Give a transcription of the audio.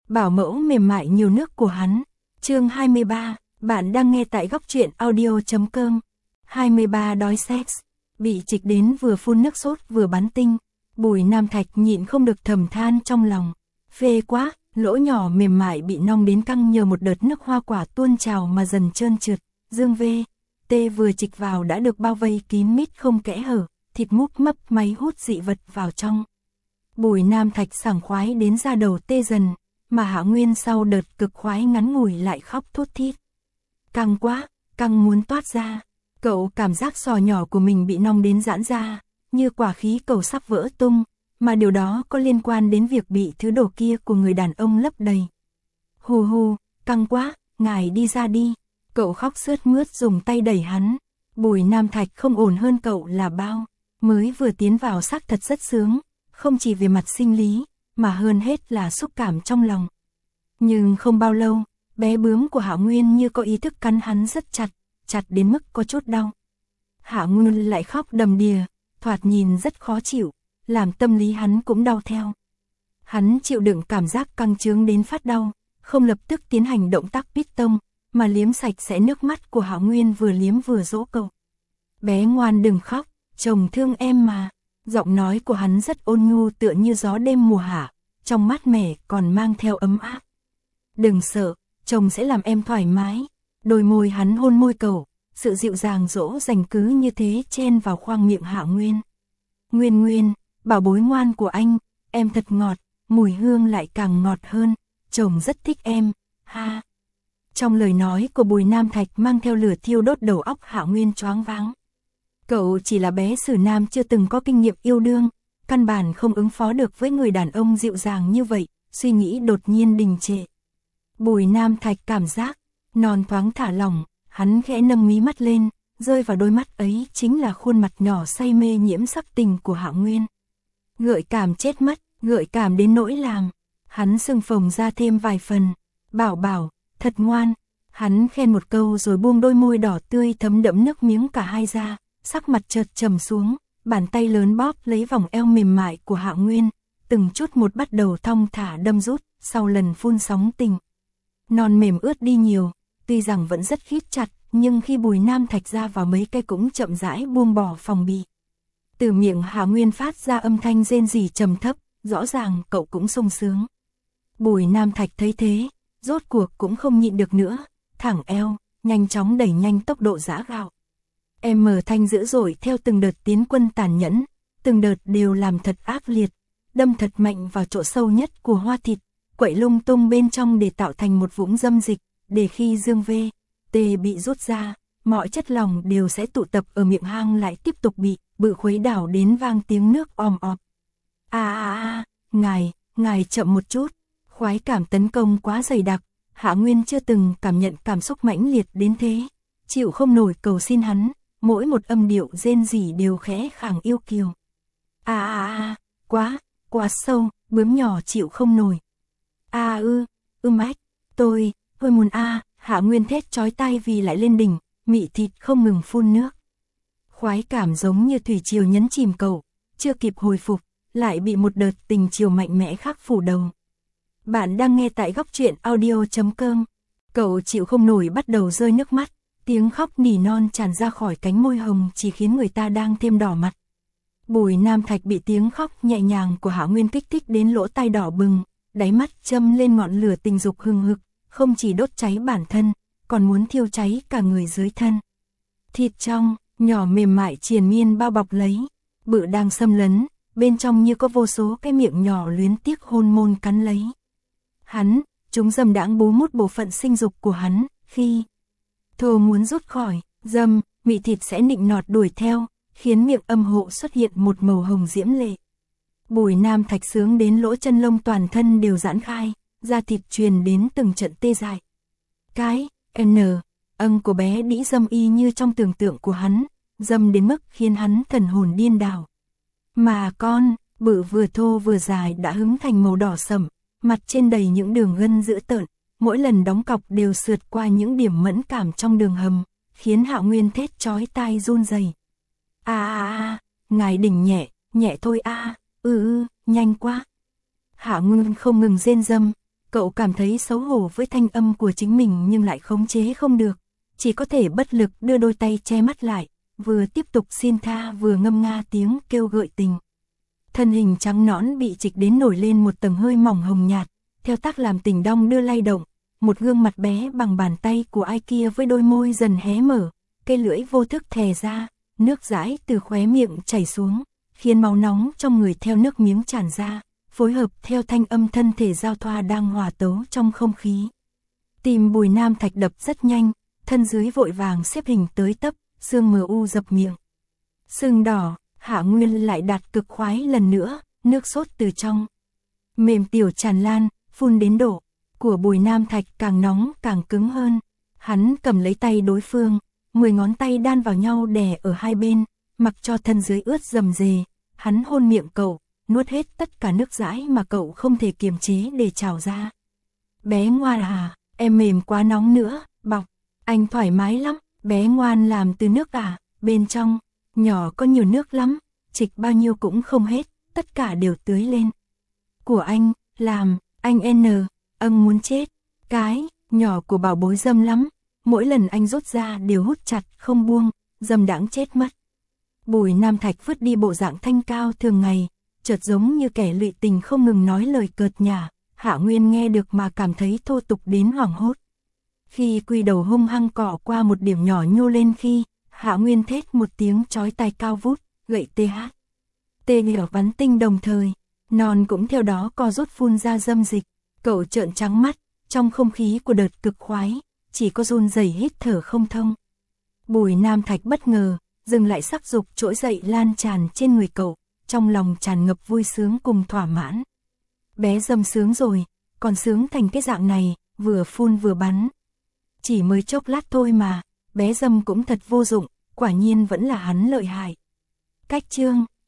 bảo mẫu mềm mại nhiều nước của hắn. Chương 23, bạn đang nghe tại góc truyện audio.com. 23 đói sex, bị trịch đến vừa phun nước sốt vừa bắn tinh. Bùi Nam Thạch nhịn không được thầm than trong lòng. Phê quá, lỗ nhỏ mềm mại bị nong đến căng nhờ một đợt nước hoa quả tuôn trào mà dần trơn trượt. Dương V, T vừa trịch vào đã được bao vây kín mít không kẽ hở, thịt múp mấp máy hút dị vật vào trong. Bùi Nam Thạch sảng khoái đến da đầu tê dần, mà Hạ Nguyên sau đợt cực khoái ngắn ngủi lại khóc thút thít. Căng quá, căng muốn toát ra. Cậu cảm giác sò nhỏ của mình bị nong đến giãn ra, như quả khí cầu sắp vỡ tung, mà điều đó có liên quan đến việc bị thứ đồ kia của người đàn ông lấp đầy. Hù hù, căng quá, ngài đi ra đi. Cậu khóc sướt mướt dùng tay đẩy hắn. Bùi Nam Thạch không ổn hơn cậu là bao. Mới vừa tiến vào xác thật rất sướng, không chỉ về mặt sinh lý, mà hơn hết là xúc cảm trong lòng. Nhưng không bao lâu, bé bướm của Hạ Nguyên như có ý thức cắn hắn rất chặt, chặt đến mức có chút đau. Hạ Nguyên lại khóc đầm đìa, thoạt nhìn rất khó chịu, làm tâm lý hắn cũng đau theo. Hắn chịu đựng cảm giác căng trướng đến phát đau, không lập tức tiến hành động tác pít tông, mà liếm sạch sẽ nước mắt của Hạ Nguyên vừa liếm vừa dỗ cậu. Bé ngoan đừng khóc, chồng thương em mà. Giọng nói của hắn rất ôn nhu tựa như gió đêm mùa hạ, trong mát mẻ còn mang theo ấm áp. Đừng sợ, chồng sẽ làm em thoải mái. Đôi môi hắn hôn môi cậu, sự dịu dàng dỗ dành cứ như thế chen vào khoang miệng Hạ Nguyên. Nguyên Nguyên, bảo bối ngoan của anh, em thật ngọt, mùi hương lại càng ngọt hơn, chồng rất thích em, ha. Trong lời nói của Bùi Nam Thạch mang theo lửa thiêu đốt đầu óc Hạ Nguyên choáng váng. Cậu chỉ là bé xử nam chưa từng có kinh nghiệm yêu đương, căn bản không ứng phó được với người đàn ông dịu dàng như vậy, suy nghĩ đột nhiên đình trệ. Bùi Nam Thạch cảm giác, non thoáng thả lỏng, hắn khẽ nâng mí mắt lên, rơi vào đôi mắt ấy chính là khuôn mặt nhỏ say mê nhiễm sắc tình của Hạ Nguyên. Gợi cảm chết mất, gợi cảm đến nỗi làm, hắn sưng phồng ra thêm vài phần, bảo bảo, thật ngoan, hắn khen một câu rồi buông đôi môi đỏ tươi thấm đẫm nước miếng cả hai ra. Sắc mặt chợt trầm xuống, bàn tay lớn bóp lấy vòng eo mềm mại của Hạ Nguyên, từng chút một bắt đầu thong thả đâm rút, sau lần phun sóng tình. Non mềm ướt đi nhiều, tuy rằng vẫn rất khít chặt, nhưng khi Bùi Nam Thạch ra vào mấy cây cũng chậm rãi buông bỏ phòng bị. Từ miệng Hạ Nguyên phát ra âm thanh rên rỉ trầm thấp, rõ ràng cậu cũng sung sướng. Bùi Nam Thạch thấy thế, rốt cuộc cũng không nhịn được nữa, thẳng eo, nhanh chóng đẩy nhanh tốc độ giã gạo. Em mở thanh dữ dội theo từng đợt tiến quân tàn nhẫn, từng đợt đều làm thật ác liệt, đâm thật mạnh vào chỗ sâu nhất của hoa thịt, quậy lung tung bên trong để tạo thành một vũng dâm dịch, để khi Dương V, T bị rút ra, mọi chất lỏng đều sẽ tụ tập ở miệng hang lại tiếp tục bị bự khuấy đảo đến vang tiếng nước om ọp. Ngài chậm một chút, khoái cảm tấn công quá dày đặc, Hạ Nguyên chưa từng cảm nhận cảm xúc mãnh liệt đến thế, chịu không nổi cầu xin hắn. Mỗi một âm điệu rên rỉ đều khẽ khàng yêu kiều. Quá sâu, bướm nhỏ chịu không nổi. Mách, tôi muốn Hạ Nguyên thét chói tai vì lại lên đỉnh, mị thịt không ngừng phun nước. Khoái cảm giống như thủy triều nhấn chìm cậu, chưa kịp hồi phục, lại bị một đợt tình chiều mạnh mẽ khác phủ đầu. Bạn đang nghe tại góc truyện audio.com. Cậu chịu không nổi bắt đầu rơi nước mắt. Tiếng khóc nỉ non tràn ra khỏi cánh môi hồng chỉ khiến người ta đang thêm đỏ mặt. Bùi Nam Thạch bị tiếng khóc nhẹ nhàng của Hạ Nguyên kích thích đến lỗ tai đỏ bừng, đáy mắt châm lên ngọn lửa tình dục hừng hực, không chỉ đốt cháy bản thân, còn muốn thiêu cháy cả người dưới thân. Thịt trong, nhỏ mềm mại triền miên bao bọc lấy, bự đang xâm lấn, bên trong như có vô số cái miệng nhỏ luyến tiếc hôn môn cắn lấy. Chúng dâm đãng bú mút bộ phận sinh dục của hắn, khi thô muốn rút khỏi, dâm, mị thịt sẽ nịnh nọt đuổi theo, khiến miệng âm hộ xuất hiện một màu hồng diễm lệ. Bùi Nam Thạch sướng đến lỗ chân lông toàn thân đều giãn khai, da thịt truyền đến từng trận tê dại. Cái, âng của bé đĩ dâm y như trong tưởng tượng của hắn, dâm đến mức khiến hắn thần hồn điên đảo. Mà con, bự vừa thô vừa dài đã hứng thành màu đỏ sẫm, mặt trên đầy những đường gân dữ tợn. Mỗi lần đóng cọc đều sượt qua những điểm mẫn cảm trong đường hầm, khiến Hạ Nguyên thét chói tai run rẩy. Ngài đỉnh nhẹ thôi nhanh quá. Hạ Nguyên không ngừng rên râm, Cậu cảm thấy xấu hổ với thanh âm của chính mình nhưng lại khống chế không được, chỉ có thể bất lực đưa đôi tay che mắt lại, vừa tiếp tục xin tha vừa ngâm nga tiếng kêu gợi tình. Thân hình trắng nõn bị trịch đến nổi lên một tầng hơi mỏng hồng nhạt, theo tác làm tình đong đưa lay động, một gương mặt bé bằng bàn tay của ai kia với đôi môi dần hé mở, cây lưỡi vô thức thè ra, nước dãi từ khóe miệng chảy xuống, khiến máu nóng trong người theo nước miếng tràn ra, phối hợp theo thanh âm thân thể giao thoa đang hòa tấu trong không khí. Tim Bùi Nam Thạch đập rất nhanh, thân dưới vội vàng xếp hình tới tấp, xương mờ u dập miệng. Sưng đỏ, Hạ Nguyên lại đạt cực khoái lần nữa, nước sốt từ trong mềm tiểu tràn lan, phun đến độ của Bùi Nam Thạch càng nóng càng cứng hơn. Hắn cầm lấy tay đối phương, 10 ngón tay đan vào nhau đè ở hai bên, mặc cho thân dưới ướt rầm rề. Hắn hôn miệng cậu, nuốt hết tất cả nước dãi mà cậu không thể kiềm chế để trào ra. Bé ngoan à, em mềm quá nóng nữa, bọc. Anh thoải mái lắm, bé ngoan làm từ nước à, bên trong, nhỏ có nhiều nước lắm, trịch bao nhiêu cũng không hết, tất cả đều tưới lên. Của anh, làm, anh muốn chết. Cái, nhỏ của bảo bối dâm lắm, mỗi lần anh rút ra đều hút chặt không buông, dâm đãng chết mất. Bùi Nam Thạch vứt đi bộ dạng thanh cao thường ngày, chợt giống như kẻ lụy tình không ngừng nói lời cợt nhả. Hạ Nguyên nghe được mà cảm thấy thô tục đến hoảng hốt. Khi quy đầu hung hăng cọ qua một điểm nhỏ nhô lên khi, Hạ Nguyên thét một tiếng chói tai cao vút, gậy TH. Tê hiểu bắn tinh đồng thời, non cũng theo đó co rút phun ra dâm dịch, cậu trợn trắng mắt, trong không khí của đợt cực khoái, chỉ có run rẩy hít thở không thông. Bùi Nam Thạch bất ngờ, dừng lại sắc dục trỗi dậy lan tràn trên người cậu, trong lòng tràn ngập vui sướng cùng thỏa mãn. Bé dâm sướng rồi, còn sướng thành cái dạng này, vừa phun vừa bắn. Chỉ mới chốc lát thôi mà, bé dâm cũng thật vô dụng, quả nhiên vẫn là hắn lợi hại. Cách chương